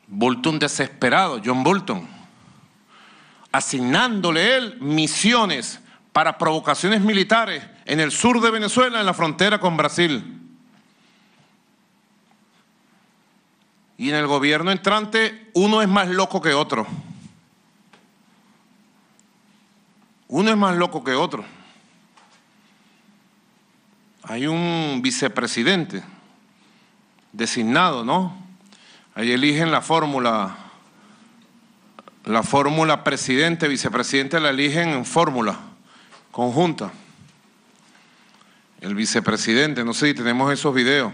Bolton desesperado, John Bolton, asignándole él misiones para provocaciones militares en el sur de Venezuela, en la frontera con Brasil. Y en el gobierno entrante, uno es más loco que otro. Uno es más loco que otro. Hay un vicepresidente designado, ¿no? Ahí eligen la fórmula presidente, vicepresidente la eligen en fórmula conjunta. El vicepresidente, no sé si tenemos esos videos.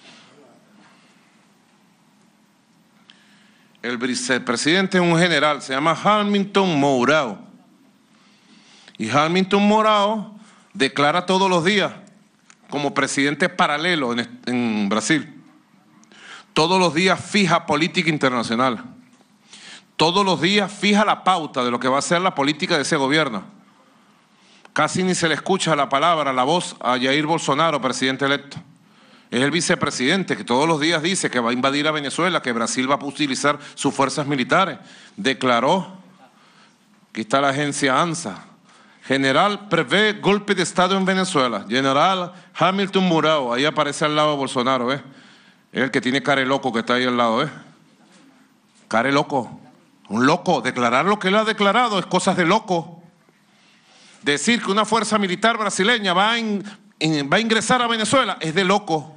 El vicepresidente es un general, se llama Hamilton Mourão. Y Hamilton Mourão declara todos los días como presidente paralelo en Brasil. Todos los días fija política internacional. Todos los días fija la pauta de lo que va a ser la política de ese gobierno. Casi ni se le escucha la palabra, la voz a Jair Bolsonaro, presidente electo. Es el vicepresidente que todos los días dice que va a invadir a Venezuela, que Brasil va a utilizar sus fuerzas militares. Declaró, aquí está la agencia ANSA, general prevé golpe de Estado en Venezuela. General Hamilton Mourão, ahí aparece al lado de Bolsonaro, ¿ves? Es el que tiene cara de loco que está ahí al lado, ¿ves? Cara de loco. Un loco. Declarar lo que él ha declarado es cosas de loco. Decir que una fuerza militar brasileña va a ingresar a Venezuela es de loco.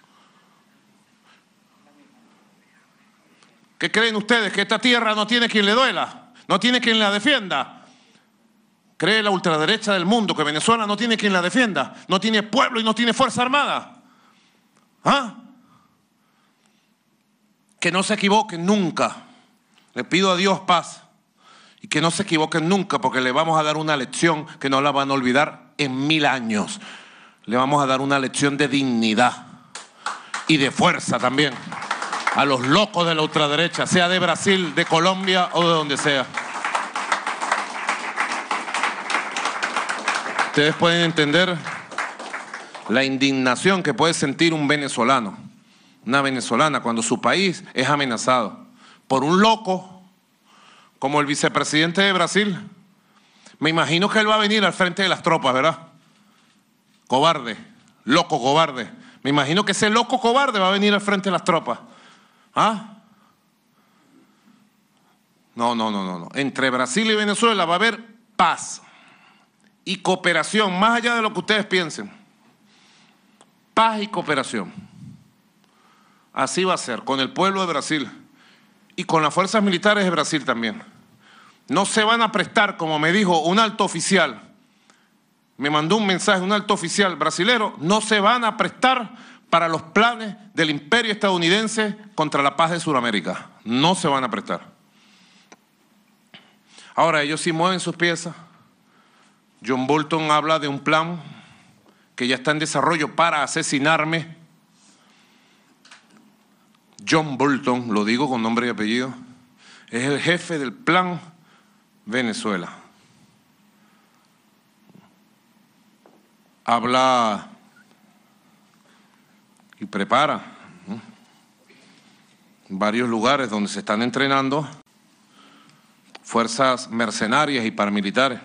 ¿Qué creen ustedes? ¿Que esta tierra no tiene quien le duela? ¿No tiene quien la defienda? ¿Cree la ultraderecha del mundo que Venezuela no tiene quien la defienda? ¿No tiene pueblo y no tiene fuerza armada? ¿Ah? Que no se equivoquen nunca. Le pido a Dios paz. Y que no se equivoquen nunca, porque le vamos a dar una lección que no la van a olvidar en 1000 años. Le vamos a dar una lección de dignidad y de fuerza también a los locos de la ultraderecha, sea de Brasil, de Colombia o de donde sea. Ustedes pueden entender la indignación que puede sentir un venezolano, una venezolana, cuando su país es amenazado por un loco como el vicepresidente de Brasil. Me imagino que él va a venir al frente de las tropas, ¿verdad? Cobarde, loco cobarde. Me imagino que ese loco cobarde va a venir al frente de las tropas. ¿Ah? No. Entre Brasil y Venezuela va a haber paz y cooperación, más allá de lo que ustedes piensen. Paz y cooperación. Así va a ser, con el pueblo de Brasil y con las fuerzas militares de Brasil también. No se van a prestar, como me dijo un alto oficial, me mandó un mensaje, un alto oficial brasilero, no se van a prestar para los planes del imperio estadounidense contra la paz de Sudamérica. No se van a prestar. Ahora, ellos sí mueven sus piezas. John Bolton habla de un plan que ya está en desarrollo para asesinarme. John Bolton, lo digo con nombre y apellido, es el jefe del plan Venezuela. Habla y prepara varios lugares donde se están entrenando fuerzas mercenarias y paramilitares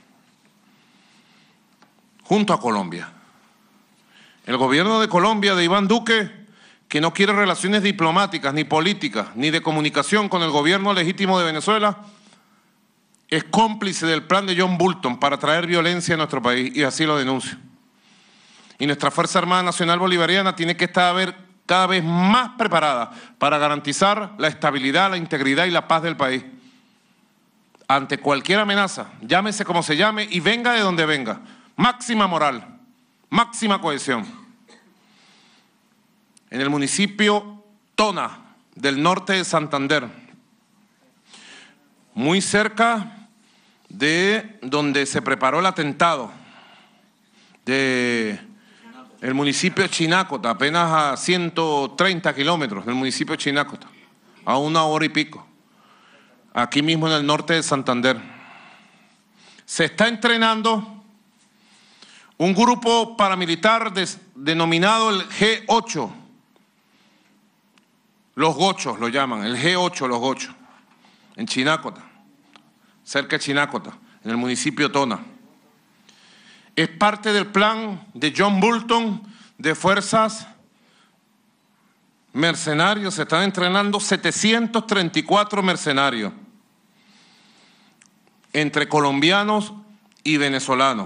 junto a Colombia. El gobierno de Colombia, de Iván Duque, que no quiere relaciones diplomáticas, ni políticas, ni de comunicación con el gobierno legítimo de Venezuela, es cómplice del plan de John Bolton para traer violencia a nuestro país, y así lo denuncio. Y nuestra Fuerza Armada Nacional Bolivariana tiene que estar cada vez más preparada para garantizar la estabilidad, la integridad y la paz del país. Ante cualquier amenaza, llámese como se llame y venga de donde venga. Máxima moral, máxima cohesión. En el municipio Tona, del norte de Santander, muy cerca de donde se preparó el atentado de el municipio de Chinácota, apenas a 130 kilómetros del municipio de Chinácota, a 1 hora y pico, aquí mismo en el norte de Santander. Se está entrenando un grupo paramilitar denominado el G8, Los Gochos lo llaman, el G8 Los Gochos, en Chinácota, cerca de Chinácota, en el municipio Tona. Es parte del plan de John Bolton de fuerzas mercenarios. Se están entrenando 734 mercenarios entre colombianos y venezolanos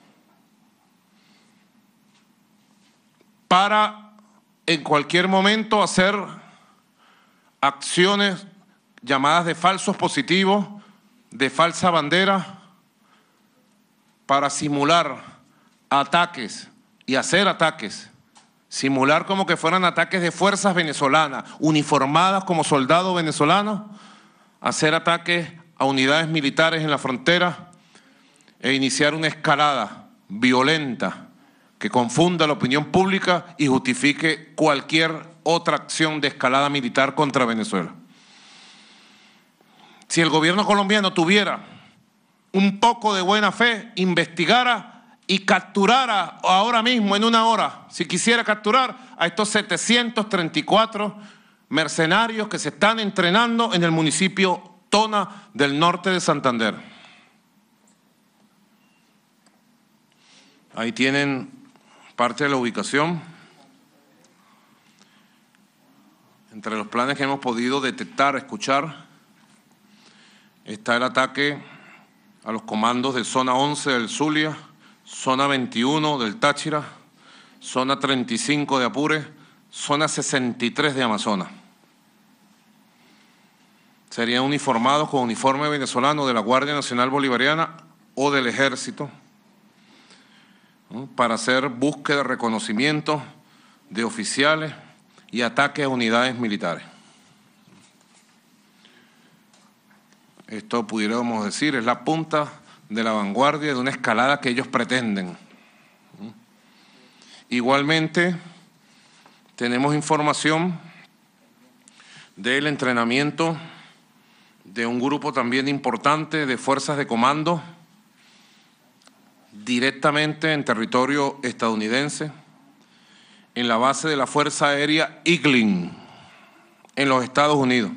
para en cualquier momento hacer acciones llamadas de falsos positivos, de falsa bandera, para simular ataques y hacer ataques, simular como que fueran ataques de fuerzas venezolanas, uniformadas como soldados venezolanos, hacer ataques a unidades militares en la frontera e iniciar una escalada violenta que confunda la opinión pública y justifique cualquier otra acción de escalada militar contra Venezuela. Si el gobierno colombiano tuviera un poco de buena fe, investigara y capturara ahora mismo, en una hora, si quisiera capturar a estos 734 mercenarios que se están entrenando en el municipio Tona del norte de Santander. Ahí tienen parte de la ubicación. Entre los planes que hemos podido detectar, escuchar, está el ataque a los comandos de zona 11 del Zulia, zona 21 del Táchira, zona 35 de Apure, zona 63 de Amazonas. Serían uniformados con uniforme venezolano de la Guardia Nacional Bolivariana o del Ejército, ¿no?, para hacer búsqueda, reconocimiento de oficiales y ataques a unidades militares. Esto, pudiéramos decir, es la punta de la vanguardia de una escalada que ellos pretenden. Igualmente, tenemos información del entrenamiento de un grupo también importante de fuerzas de comando directamente en territorio estadounidense, en la base de la Fuerza Aérea Eglin, en los Estados Unidos.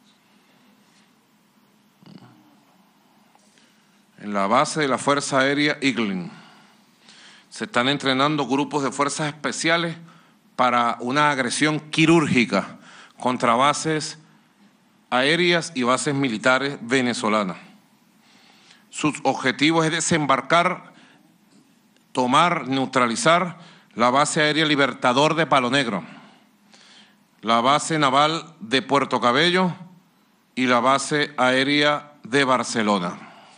En la base de la Fuerza Aérea Eglin se están entrenando grupos de fuerzas especiales para una agresión quirúrgica contra bases aéreas y bases militares venezolanas. Sus objetivos es desembarcar, tomar, neutralizar la base aérea Libertador de Palo Negro, la base naval de Puerto Cabello y la base aérea de Barcelona.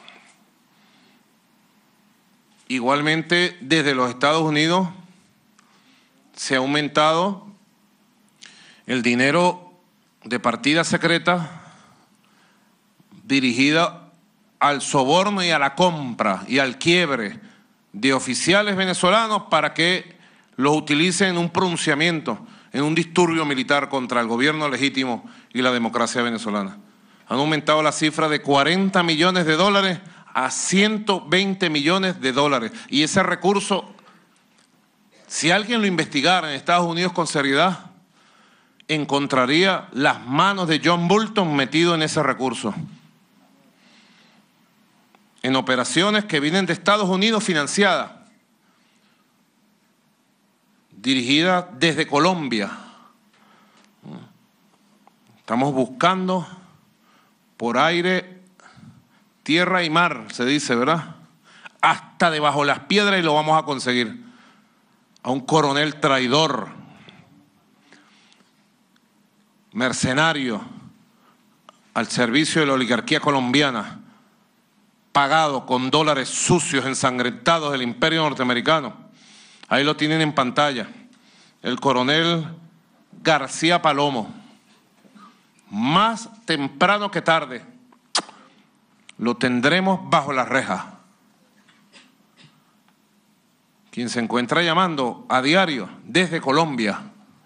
Igualmente, desde los Estados Unidos se ha aumentado el dinero de partida secreta dirigida al soborno y a la compra y al quiebre de oficiales venezolanos para que los utilicen en un pronunciamiento, en un disturbio militar contra el gobierno legítimo y la democracia venezolana. Han aumentado la cifra de 40 millones de dólares a 120 millones de dólares. Y ese recurso, si alguien lo investigara en Estados Unidos con seriedad, encontraría las manos de John Bolton metido en ese recurso. En operaciones que vienen de Estados Unidos financiadas, dirigidas desde Colombia. Estamos buscando por aire, tierra y mar, se dice, ¿verdad? Hasta debajo de las piedras y lo vamos a conseguir. A un coronel traidor, mercenario, al servicio de la oligarquía colombiana, pagado con dólares sucios, ensangrentados del imperio norteamericano. Ahí lo tienen en pantalla, el coronel García Palomo. Más temprano que tarde lo tendremos bajo las rejas. Quien se encuentra llamando a diario desde Colombia,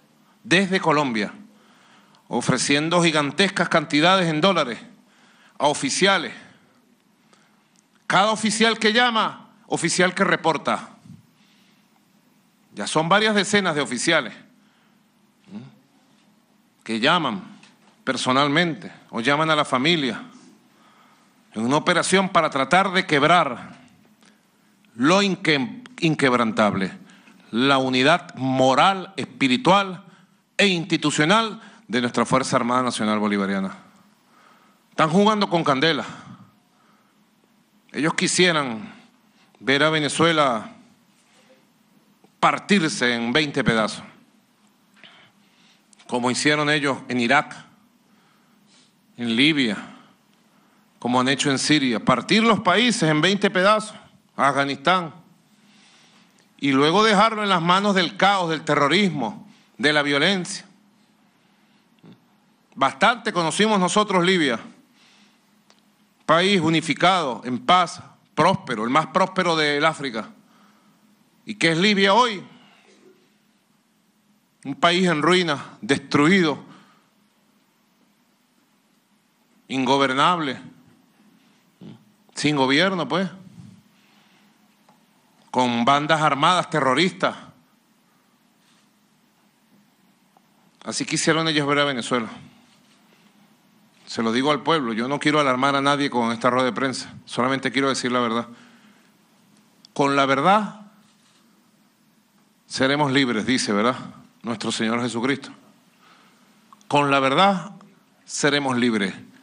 ofreciendo gigantescas cantidades en dólares a oficiales. Cada oficial que llama, oficial que reporta. Ya son varias decenas de oficiales que llaman personalmente o llaman a la familia en una operación para tratar de quebrar lo inquebrantable, la unidad moral, espiritual e institucional de nuestra Fuerza Armada Nacional Bolivariana. Están jugando con candela. Ellos quisieran ver a Venezuela partirse en 20 pedazos, como hicieron ellos en Irak, en Libia, como han hecho en Siria, partir los países en 20 pedazos, Afganistán, y luego dejarlo en las manos del caos, del terrorismo, de la violencia. Bastante conocimos nosotros Libia, país unificado, en paz, próspero, el más próspero del África. ¿Y qué es Libia hoy? Un país en ruinas, destruido, ingobernable, sin gobierno, pues, con bandas armadas terroristas. Así quisieron ellos ver a Venezuela. Se lo digo al pueblo, yo no quiero alarmar a nadie con esta rueda de prensa, solamente quiero decir la verdad. Con la verdad seremos libres, dice, ¿verdad?, nuestro Señor Jesucristo. Con la verdad seremos libres.